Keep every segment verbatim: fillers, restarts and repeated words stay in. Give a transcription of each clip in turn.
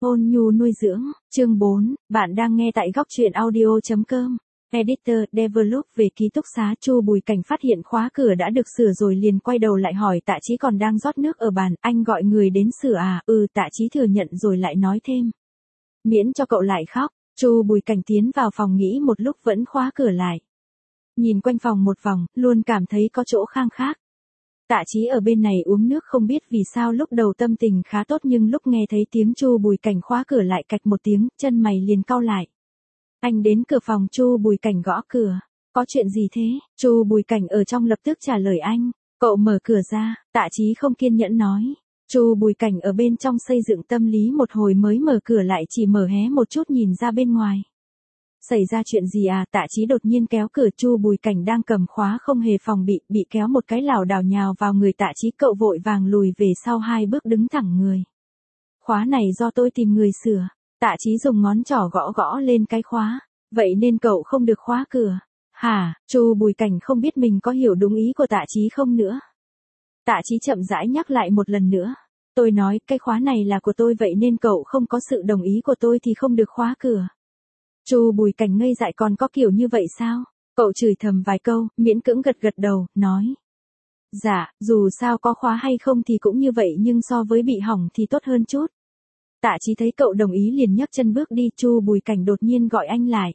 Ôn nhu nuôi dưỡng, chương bốn, bạn đang nghe tại góc truyện audio.com. Editor, Develop về ký túc xá Chu Bùi Cảnh phát hiện khóa cửa đã được sửa rồi liền quay đầu lại hỏi Tạ Chí còn đang rót nước ở bàn, anh gọi người đến sửa à, ừ Tạ Chí thừa nhận rồi lại nói thêm. Miễn cho cậu lại khóc, Chu Bùi Cảnh tiến vào phòng nghĩ một lúc vẫn khóa cửa lại. Nhìn quanh phòng một vòng, luôn cảm thấy có chỗ khang khác. Tạ Chí ở bên này uống nước không biết vì sao lúc đầu tâm tình khá tốt nhưng lúc nghe thấy tiếng Chu Bùi Cảnh khóa cửa lại cạch một tiếng, chân mày liền cau lại. Anh đến cửa phòng Chu Bùi Cảnh gõ cửa. Có chuyện gì thế? Chu Bùi Cảnh ở trong lập tức trả lời anh. Cậu mở cửa ra, Tạ Chí không kiên nhẫn nói. Chu Bùi Cảnh ở bên trong xây dựng tâm lý một hồi mới mở cửa lại chỉ mở hé một chút nhìn ra bên ngoài. Xảy ra chuyện gì à? Tạ Chí đột nhiên kéo cửa. Chu Bùi Cảnh đang cầm khóa không hề phòng bị, bị kéo một cái lảo đảo nhào vào người Tạ Chí, cậu vội vàng lùi về sau hai bước đứng thẳng người. Khóa này do tôi tìm người sửa. Tạ Chí dùng ngón trỏ gõ gõ lên cái khóa. Vậy nên cậu không được khóa cửa. Hả? Chu Bùi Cảnh không biết mình có hiểu đúng ý của Tạ Chí không nữa. Tạ Chí chậm rãi nhắc lại một lần nữa. Tôi nói cái khóa này là của tôi vậy nên cậu không có sự đồng ý của tôi thì không được khóa cửa. Chu Bùi Cảnh ngây dại, còn có kiểu như vậy sao? Cậu chửi thầm vài câu, miễn cưỡng gật gật đầu, nói. Dạ, dù sao có khóa hay không thì cũng như vậy nhưng so với bị hỏng thì tốt hơn chút. Tạ Chí thấy cậu đồng ý liền nhấc chân bước đi. Chu Bùi Cảnh đột nhiên gọi anh lại.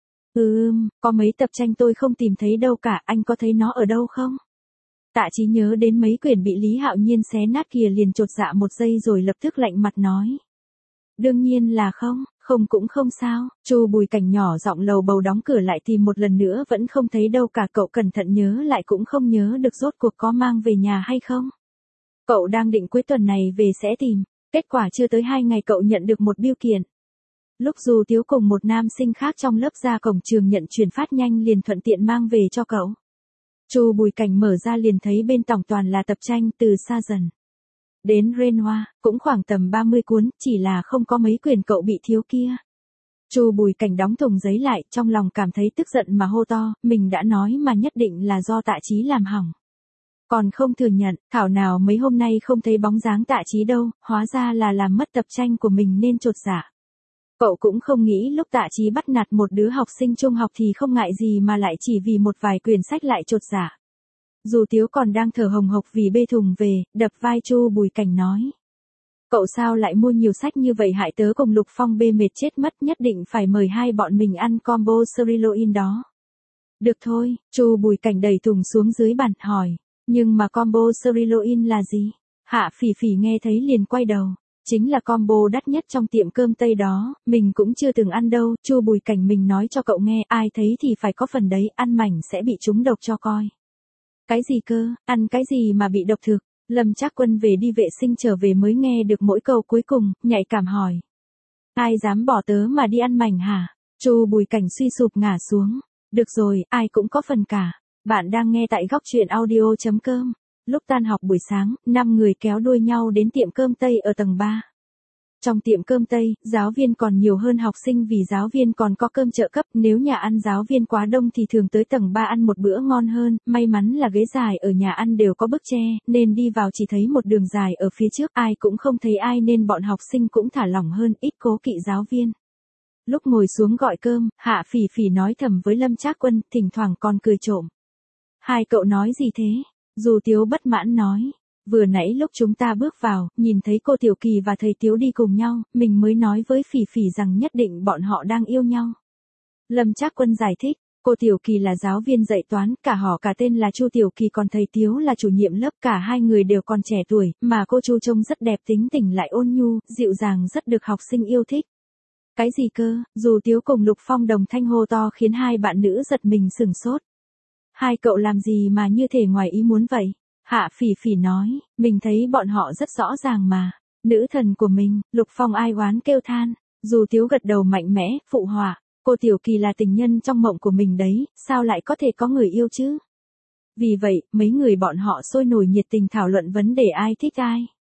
Ừm, có mấy tập tranh tôi không tìm thấy đâu cả, anh có thấy nó ở đâu không? Tạ Chí nhớ đến mấy quyển bị Lý Hạo Nhiên xé nát kia liền chột dạ một giây rồi lập tức lạnh mặt nói. Đương nhiên là không, không cũng không sao. Chu Bùi Cảnh nhỏ giọng lầu bầu đóng cửa lại tìm một lần nữa vẫn không thấy đâu cả. Cậu cẩn thận nhớ lại cũng không nhớ được rốt cuộc có mang về nhà hay không. Cậu đang định cuối tuần này về sẽ tìm, kết quả chưa tới hai ngày cậu nhận được một bưu kiện. Lúc Du Tiếu cùng một nam sinh khác trong lớp ra cổng trường nhận chuyển phát nhanh liền thuận tiện mang về cho cậu. Chu Bùi Cảnh mở ra liền thấy bên tổng toàn là tập tranh từ Sa Dần đến Renoir, cũng khoảng tầm ba mươi cuốn, chỉ là không có mấy quyển cậu bị thiếu kia. Chu Bùi Cảnh đóng thùng giấy lại, trong lòng cảm thấy tức giận mà hô to, mình đã nói mà nhất định là do Tạ Chí làm hỏng. Còn không thừa nhận, thảo nào mấy hôm nay không thấy bóng dáng Tạ Chí đâu, hóa ra là làm mất tập tranh của mình nên chột dạ. Cậu cũng không nghĩ lúc Tạ Chí bắt nạt một đứa học sinh trung học thì không ngại gì mà lại chỉ vì một vài quyển sách lại chột dạ. Du Tiếu còn đang thở hồng hộc vì bê thùng về, đập vai Chu Bùi Cảnh nói. Cậu sao lại mua nhiều sách như vậy, hại tớ cùng Lục Phong bê mệt chết mất, nhất định phải mời hai bọn mình ăn combo Cerealoin đó. Được thôi, Chu Bùi Cảnh đẩy thùng xuống dưới bàn hỏi, nhưng mà combo Cerealoin là gì? Hạ Phỉ Phỉ nghe thấy liền quay đầu. Chính là combo đắt nhất trong tiệm cơm Tây đó, mình cũng chưa từng ăn đâu. Chu Bùi Cảnh mình nói cho cậu nghe, ai thấy thì phải có phần đấy, ăn mảnh sẽ bị trúng độc cho coi. Cái gì cơ, ăn cái gì mà bị độc thực? Lâm Trác Quân về đi vệ sinh trở về mới nghe được mỗi câu cuối cùng, nhạy cảm hỏi. Ai dám bỏ tớ mà đi ăn mảnh hả? Chu Bùi Cảnh suy sụp ngả xuống. Được rồi, ai cũng có phần cả. Bạn đang nghe tại góc truyện audio.com. Lúc tan học buổi sáng, năm người kéo đuôi nhau đến tiệm cơm Tây ở tầng ba. Trong tiệm cơm Tây, giáo viên còn nhiều hơn học sinh vì giáo viên còn có cơm trợ cấp, nếu nhà ăn giáo viên quá đông thì thường tới tầng ba ăn một bữa ngon hơn, may mắn là ghế dài ở nhà ăn đều có bức tre, nên đi vào chỉ thấy một đường dài ở phía trước, ai cũng không thấy ai nên bọn học sinh cũng thả lỏng hơn, ít cố kỵ giáo viên. Lúc ngồi xuống gọi cơm, Hạ Phỉ Phỉ nói thầm với Lâm Trác Quân, thỉnh thoảng còn cười trộm. Hai cậu nói gì thế? Du Tiếu bất mãn nói. Vừa nãy lúc chúng ta bước vào, nhìn thấy cô Tiểu Kỳ và thầy Tiếu đi cùng nhau, mình mới nói với Phỉ Phỉ rằng nhất định bọn họ đang yêu nhau. Lâm Trác Quân giải thích, cô Tiểu Kỳ là giáo viên dạy toán, cả họ cả tên là Chu Tiểu Kỳ, còn thầy Tiếu là chủ nhiệm lớp, cả hai người đều còn trẻ tuổi, mà cô Chu trông rất đẹp, tính tình lại ôn nhu, dịu dàng, rất được học sinh yêu thích. Cái gì cơ? Du Tiếu cùng Lục Phong đồng thanh hô to khiến hai bạn nữ giật mình sửng sốt. Hai cậu làm gì mà như thể ngoài ý muốn vậy? Hạ Phỉ Phỉ nói, mình thấy bọn họ rất rõ ràng mà. Nữ thần của mình, Lục Phong ai oán kêu than. Du Tiếu gật đầu mạnh mẽ, phụ họa. Cô Tiểu Kỳ là tình nhân trong mộng của mình đấy, sao lại có thể có người yêu chứ? Vì vậy, mấy người bọn họ sôi nổi nhiệt tình thảo luận vấn đề ai thích ai.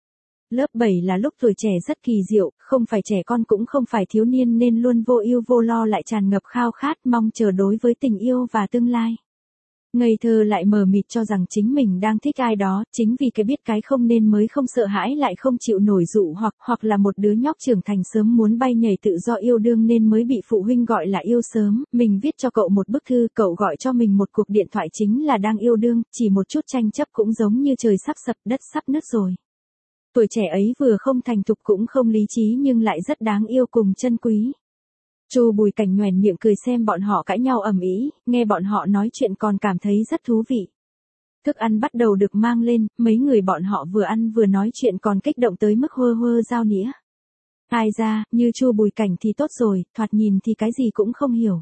Lớp bảy là lúc tuổi trẻ rất kỳ diệu, không phải trẻ con cũng không phải thiếu niên nên luôn vô ưu vô lo lại tràn ngập khao khát mong chờ đối với tình yêu và tương lai. Ngây thơ lại mờ mịt cho rằng chính mình đang thích ai đó, chính vì cái biết cái không nên mới không sợ hãi lại không chịu nổi dụ hoặc, hoặc là một đứa nhóc trưởng thành sớm muốn bay nhảy tự do yêu đương nên mới bị phụ huynh gọi là yêu sớm. Mình viết cho cậu một bức thư, cậu gọi cho mình một cuộc điện thoại chính là đang yêu đương, chỉ một chút tranh chấp cũng giống như trời sắp sập đất sắp nứt rồi. Tuổi trẻ ấy vừa không thành thục cũng không lý trí nhưng lại rất đáng yêu cùng chân quý. Chu Bùi Cảnh nhoẻn miệng cười xem bọn họ cãi nhau ầm ĩ, nghe bọn họ nói chuyện còn cảm thấy rất thú vị. Thức ăn bắt đầu được mang lên, mấy người bọn họ vừa ăn vừa nói chuyện còn kích động tới mức hơ hơ dao nĩa. Ai ra, như Chu Bùi Cảnh thì tốt rồi, thoạt nhìn thì cái gì cũng không hiểu.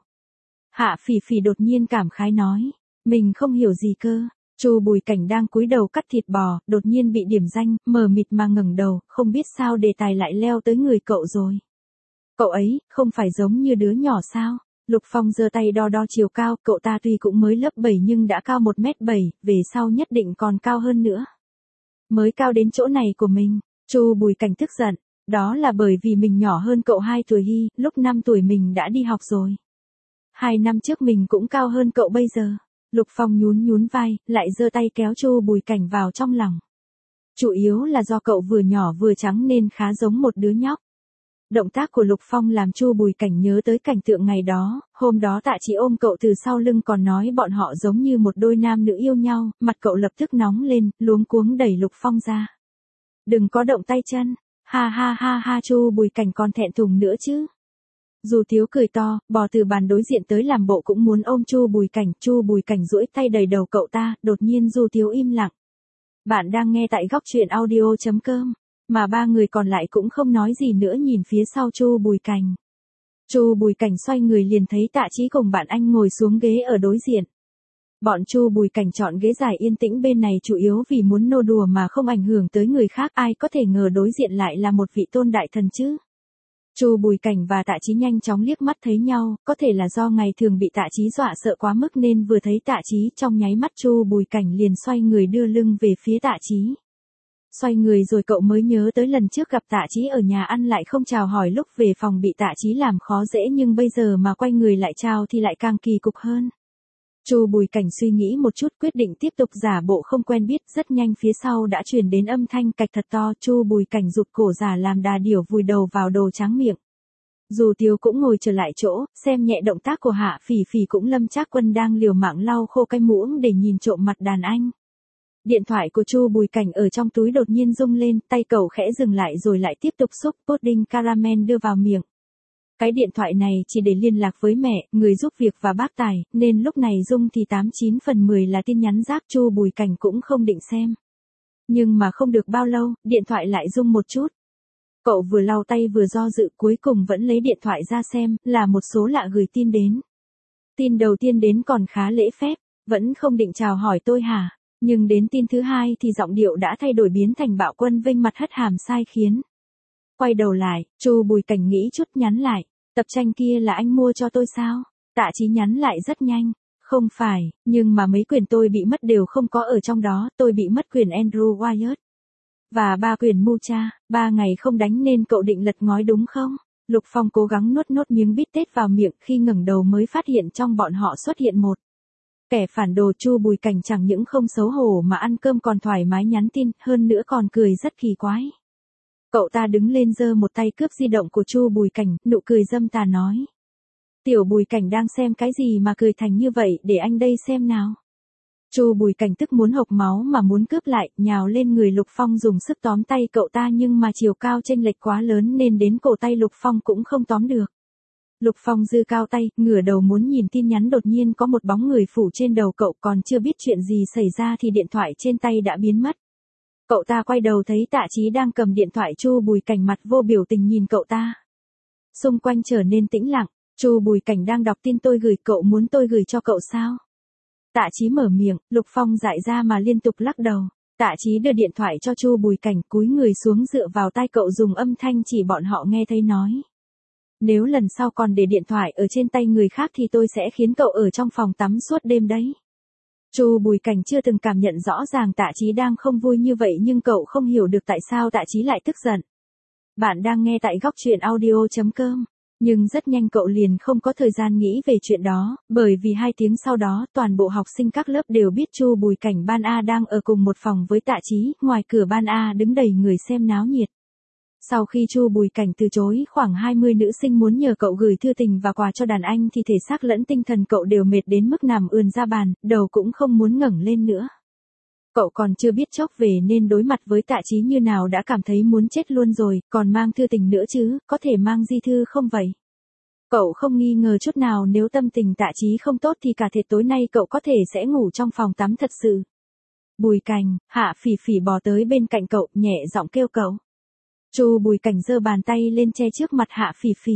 Hạ Phỉ Phỉ đột nhiên cảm khái nói, mình không hiểu gì cơ. Chu Bùi Cảnh đang cúi đầu cắt thịt bò, đột nhiên bị điểm danh, mờ mịt mà ngẩng đầu, không biết sao đề tài lại leo tới người cậu rồi. Cậu ấy, không phải giống như đứa nhỏ sao? Lục Phong giơ tay đo đo chiều cao, cậu ta tuy cũng mới lớp bảy nhưng đã cao một mét bảy, về sau nhất định còn cao hơn nữa. Mới cao đến chỗ này của mình, Chu Bùi Cảnh tức giận, đó là bởi vì mình nhỏ hơn cậu hai tuổi hi, lúc năm tuổi mình đã đi học rồi. Hai năm trước mình cũng cao hơn cậu bây giờ. Lục Phong nhún nhún vai, lại giơ tay kéo Chu Bùi Cảnh vào trong lòng. Chủ yếu là do cậu vừa nhỏ vừa trắng nên khá giống một đứa nhóc. Động tác của Lục Phong làm Chu Bùi Cảnh nhớ tới cảnh tượng ngày đó, hôm đó Tạ Chí ôm cậu từ sau lưng còn nói bọn họ giống như một đôi nam nữ yêu nhau, mặt cậu lập tức nóng lên, luống cuống đẩy Lục Phong ra. Đừng có động tay chân, ha ha ha ha Chu Bùi Cảnh còn thẹn thùng nữa chứ. Dù Tiếu cười to, bò từ bàn đối diện tới làm bộ cũng muốn ôm Chu Bùi Cảnh, Chu Bùi Cảnh duỗi tay đầy đầu cậu ta, đột nhiên Du Tiếu im lặng. Bạn đang nghe tại góc truyện audio chấm com. Mà ba người còn lại cũng không nói gì nữa nhìn phía sau Chu Bùi Cảnh. Chu Bùi Cảnh xoay người liền thấy Tạ Chí cùng bạn anh ngồi xuống ghế ở đối diện. Bọn Chu Bùi Cảnh chọn ghế dài yên tĩnh bên này chủ yếu vì muốn nô đùa mà không ảnh hưởng tới người khác, ai có thể ngờ đối diện lại là một vị tôn đại thần chứ. Chu Bùi Cảnh và Tạ Chí nhanh chóng liếc mắt thấy nhau, có thể là do ngày thường bị Tạ Chí dọa sợ quá mức nên vừa thấy Tạ Chí trong nháy mắt Chu Bùi Cảnh liền xoay người đưa lưng về phía Tạ Chí. Xoay người rồi cậu mới nhớ tới lần trước gặp Tạ Chí ở nhà ăn lại không chào hỏi lúc về phòng bị Tạ Chí làm khó dễ nhưng bây giờ mà quay người lại chào thì lại càng kỳ cục hơn. Chu Bùi Cảnh suy nghĩ một chút quyết định tiếp tục giả bộ không quen biết, rất nhanh phía sau đã truyền đến âm thanh cạch thật to, Chu Bùi Cảnh rụt cổ giả làm đà điểu vùi đầu vào đồ tráng miệng. Dù Tiếu cũng ngồi trở lại chỗ, xem nhẹ động tác của Hạ Phỉ Phỉ cũng Lâm Trác Quân đang liều mạng lau khô cái muỗng để nhìn trộm mặt đàn anh. Điện thoại của Chu Bùi Cảnh ở trong túi đột nhiên rung lên, tay cậu khẽ dừng lại rồi lại tiếp tục xúc pudding caramel đưa vào miệng. Cái điện thoại này chỉ để liên lạc với mẹ, người giúp việc và bác tài, nên lúc này rung thì tám chín phần mười là tin nhắn rác, Chu Bùi Cảnh cũng không định xem. Nhưng mà không được bao lâu, điện thoại lại rung một chút. Cậu vừa lau tay vừa do dự cuối cùng vẫn lấy điện thoại ra xem, là một số lạ gửi tin đến. Tin đầu tiên đến còn khá lễ phép, vẫn không định chào hỏi tôi hả? Nhưng đến tin thứ hai thì giọng điệu đã thay đổi biến thành bạo quân vênh mặt hất hàm sai khiến. Quay đầu lại, Chu Bùi Cảnh nghĩ chút nhắn lại, tập tranh kia là anh mua cho tôi sao? Tạ Chí nhắn lại rất nhanh, không phải, nhưng mà mấy quyền tôi bị mất đều không có ở trong đó, tôi bị mất quyền Andrew Wyatt. Và ba quyền Mucha, ba ngày không đánh nên cậu định lật ngói đúng không? Lục Phong cố gắng nuốt nốt miếng bít tết vào miệng khi ngẩng đầu mới phát hiện trong bọn họ xuất hiện một kẻ phản đồ. Chu Bùi Cảnh chẳng những không xấu hổ mà ăn cơm còn thoải mái nhắn tin, hơn nữa còn cười rất kỳ quái. Cậu ta đứng lên giơ một tay cướp di động của Chu Bùi Cảnh, nụ cười dâm tà nói. Tiểu Bùi Cảnh đang xem cái gì mà cười thành như vậy, để anh đây xem nào. Chu Bùi Cảnh tức muốn hộc máu mà muốn cướp lại, nhào lên người Lục Phong dùng sức tóm tay cậu ta nhưng mà chiều cao chênh lệch quá lớn nên đến cổ tay Lục Phong cũng không tóm được. Lục Phong giơ cao tay, ngửa đầu muốn nhìn tin nhắn, đột nhiên có một bóng người phủ trên đầu cậu, còn chưa biết chuyện gì xảy ra thì điện thoại trên tay đã biến mất. Cậu ta quay đầu thấy Tạ Chí đang cầm điện thoại, Chu Bùi Cảnh mặt vô biểu tình nhìn cậu ta. Xung quanh trở nên tĩnh lặng, Chu Bùi Cảnh đang đọc tin tôi gửi, cậu muốn tôi gửi cho cậu sao? Tạ Chí mở miệng, Lục Phong dại ra mà liên tục lắc đầu. Tạ Chí đưa điện thoại cho Chu Bùi Cảnh, cúi người xuống dựa vào tai cậu dùng âm thanh chỉ bọn họ nghe thấy nói. Nếu lần sau còn để điện thoại ở trên tay người khác thì tôi sẽ khiến cậu ở trong phòng tắm suốt đêm đấy. Chu Bùi Cảnh chưa từng cảm nhận rõ ràng Tạ Chí đang không vui như vậy nhưng cậu không hiểu được tại sao Tạ Chí lại tức giận. Bạn đang nghe tại góc truyện audio chấm com. Nhưng rất nhanh cậu liền không có thời gian nghĩ về chuyện đó, bởi vì hai tiếng sau đó toàn bộ học sinh các lớp đều biết Chu Bùi Cảnh ban A đang ở cùng một phòng với Tạ Chí, ngoài cửa ban A đứng đầy người xem náo nhiệt. Sau khi Chu Bùi Cảnh từ chối khoảng hai mươi nữ sinh muốn nhờ cậu gửi thư tình và quà cho đàn anh thì thể xác lẫn tinh thần cậu đều mệt đến mức nằm ườn ra bàn, đầu cũng không muốn ngẩng lên nữa. Cậu còn chưa biết chốc về nên đối mặt với Tạ Chí như nào đã cảm thấy muốn chết luôn rồi, còn mang thư tình nữa chứ, có thể mang di thư không vậy? Cậu không nghi ngờ chút nào nếu tâm tình Tạ Chí không tốt thì cả thiệt tối nay cậu có thể sẽ ngủ trong phòng tắm thật sự. Bùi Cảnh, Hạ Phỉ Phỉ bò tới bên cạnh cậu, nhẹ giọng kêu cậu. Chu Bùi Cảnh giơ bàn tay lên che trước mặt Hạ Phỉ Phỉ.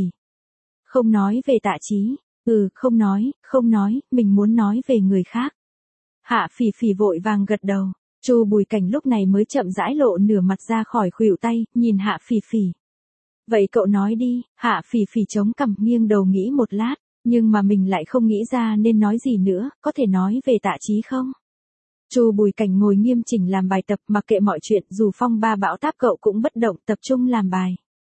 Không nói về Tạ Chí, ừ, không nói, không nói, mình muốn nói về người khác. Hạ Phỉ Phỉ vội vàng gật đầu, Chu Bùi Cảnh lúc này mới chậm rãi lộ nửa mặt ra khỏi khuỷu tay, nhìn Hạ Phỉ Phỉ. Vậy cậu nói đi, Hạ Phỉ Phỉ chống cằm nghiêng đầu nghĩ một lát, nhưng mà mình lại không nghĩ ra nên nói gì nữa, có thể nói về Tạ Chí không? Chu Bùi Cảnh ngồi nghiêm chỉnh làm bài tập mặc kệ mọi chuyện, dù phong ba bão táp cậu cũng bất động tập trung làm bài.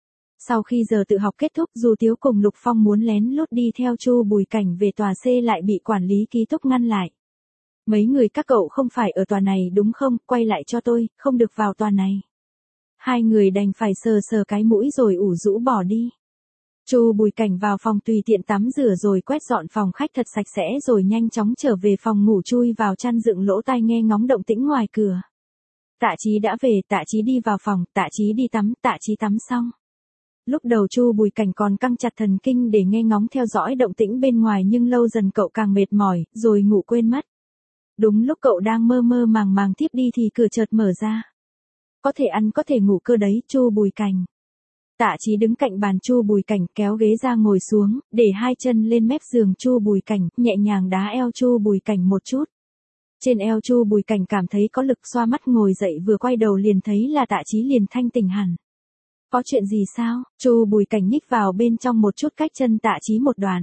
Sau khi giờ tự học kết thúc, dù Tiếu cùng Lục Phong muốn lén lút đi theo Chu Bùi Cảnh về tòa C lại bị quản lý ký túc ngăn lại. Mấy người các cậu không phải ở tòa này đúng không, quay lại cho tôi, không được vào tòa này. Hai người đành phải sờ sờ cái mũi rồi ủ rũ bỏ đi. Chu Bùi Cảnh vào phòng tùy tiện tắm rửa rồi quét dọn phòng khách thật sạch sẽ rồi nhanh chóng trở về phòng ngủ chui vào chăn dựng lỗ tai nghe ngóng động tĩnh ngoài cửa. Tạ Chí đã về, Tạ Chí đi vào phòng, Tạ Chí đi tắm, Tạ Chí tắm xong. Lúc đầu Chu Bùi Cảnh còn căng chặt thần kinh để nghe ngóng theo dõi động tĩnh bên ngoài nhưng lâu dần cậu càng mệt mỏi, rồi ngủ quên mất. Đúng lúc cậu đang mơ mơ màng màng thiếp đi thì cửa chợt mở ra. Có thể ăn có thể ngủ cơ đấy, Chu Bùi Cảnh. Tạ Chí đứng cạnh bàn Chu Bùi Cảnh kéo ghế ra ngồi xuống, để hai chân lên mép giường Chu Bùi Cảnh, nhẹ nhàng đá eo Chu Bùi Cảnh một chút. Trên eo Chu Bùi Cảnh cảm thấy có lực xoa mắt ngồi dậy vừa quay đầu liền thấy là Tạ Chí liền thanh tỉnh hẳn. Có chuyện gì sao? Chu Bùi Cảnh nhích vào bên trong một chút cách chân Tạ Chí một đoạn.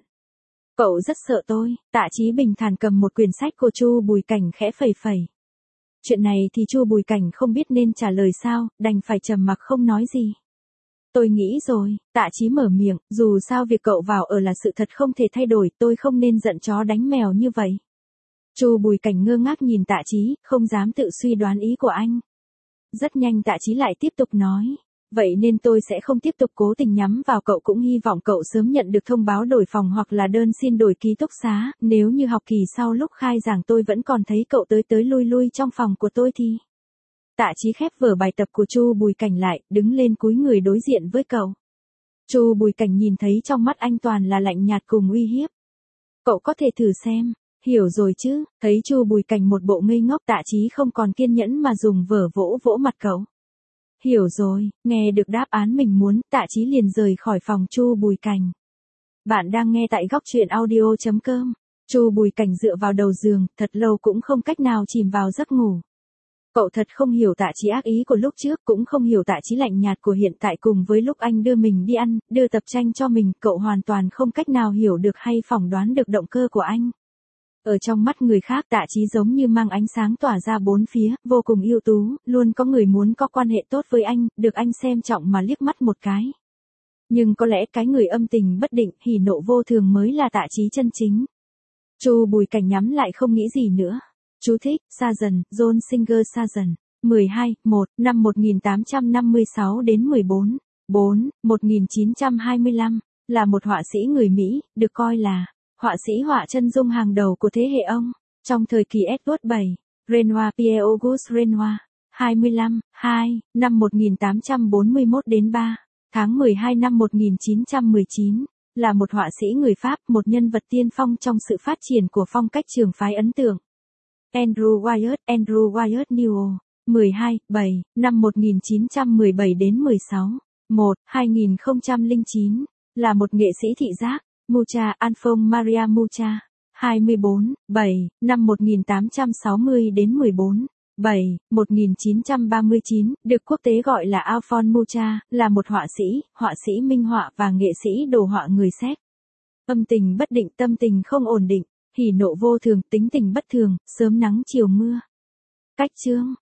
Cậu rất sợ tôi, Tạ Chí bình thản cầm một quyển sách của Chu Bùi Cảnh khẽ phẩy phẩy. Chuyện này thì Chu Bùi Cảnh không biết nên trả lời sao, đành phải trầm mặc không nói gì. Tôi nghĩ rồi, Tạ Chí mở miệng, dù sao việc cậu vào ở là sự thật không thể thay đổi, tôi không nên giận chó đánh mèo như vậy. Chu Bùi Cảnh ngơ ngác nhìn Tạ Chí, không dám tự suy đoán ý của anh. Rất nhanh Tạ Chí lại tiếp tục nói, vậy nên tôi sẽ không tiếp tục cố tình nhắm vào cậu, cũng hy vọng cậu sớm nhận được thông báo đổi phòng hoặc là đơn xin đổi ký túc xá, nếu như học kỳ sau lúc khai giảng tôi vẫn còn thấy cậu tới tới lui lui trong phòng của tôi thì... Tạ Chí khép vở bài tập của Chu Bùi Cảnh lại, đứng lên cúi người đối diện với cậu. Chu Bùi Cảnh nhìn thấy trong mắt anh toàn là lạnh nhạt cùng uy hiếp. Cậu có thể thử xem, hiểu rồi chứ, thấy Chu Bùi Cảnh một bộ ngây ngốc Tạ Chí không còn kiên nhẫn mà dùng vở vỗ vỗ mặt cậu. Hiểu rồi, nghe được đáp án mình muốn, Tạ Chí liền rời khỏi phòng Chu Bùi Cảnh. Bạn đang nghe tại góc truyện audio chấm com. Chu Bùi Cảnh dựa vào đầu giường, thật lâu cũng không cách nào chìm vào giấc ngủ. Cậu thật không hiểu Tạ Chí ác ý của lúc trước, cũng không hiểu Tạ Chí lạnh nhạt của hiện tại, cùng với lúc anh đưa mình đi ăn, đưa tập tranh cho mình, cậu hoàn toàn không cách nào hiểu được hay phỏng đoán được động cơ của anh. Ở trong mắt người khác Tạ Chí giống như mang ánh sáng tỏa ra bốn phía, vô cùng ưu tú, luôn có người muốn có quan hệ tốt với anh, được anh xem trọng mà liếc mắt một cái. Nhưng có lẽ cái người âm tình bất định, hỉ nộ vô thường mới là Tạ Chí chân chính. Chu Bùi Cảnh nhắm lại không nghĩ gì nữa. Chú thích, Sargent, John Singer Sargent, mười hai, một, năm một nghìn tám trăm năm mươi sáu đến mười bốn, bốn, một nghìn chín trăm hai mươi lăm, là một họa sĩ người Mỹ, được coi là họa sĩ họa chân dung hàng đầu của thế hệ ông. Trong thời kỳ Edward bảy, Renoir Pierre-Auguste Renoir, hai mươi lăm, hai, năm một nghìn tám trăm bốn mươi mốt đến ba, tháng mười hai năm một nghìn chín trăm mười chín, là một họa sĩ người Pháp, một nhân vật tiên phong trong sự phát triển của phong cách trường phái ấn tượng. Andrew Wyatt, Andrew Wyatt Newell, mười hai, bảy, năm một nghìn chín trăm mười bảy đến mười sáu, một, hai nghìn không trăm lẻ chín, là một nghệ sĩ thị giác. Mucha, Alphonse Maria Mucha, hai mươi bốn, bảy, năm một nghìn tám trăm sáu mươi đến mười bốn, bảy, một nghìn chín trăm ba mươi chín, được quốc tế gọi là Alphonse Mucha, là một họa sĩ, họa sĩ minh họa và nghệ sĩ đồ họa người Séc. Âm tình bất định, tâm tình không ổn định, hỉ nộ vô thường, tính tình bất thường, sớm nắng chiều mưa. Cách chương,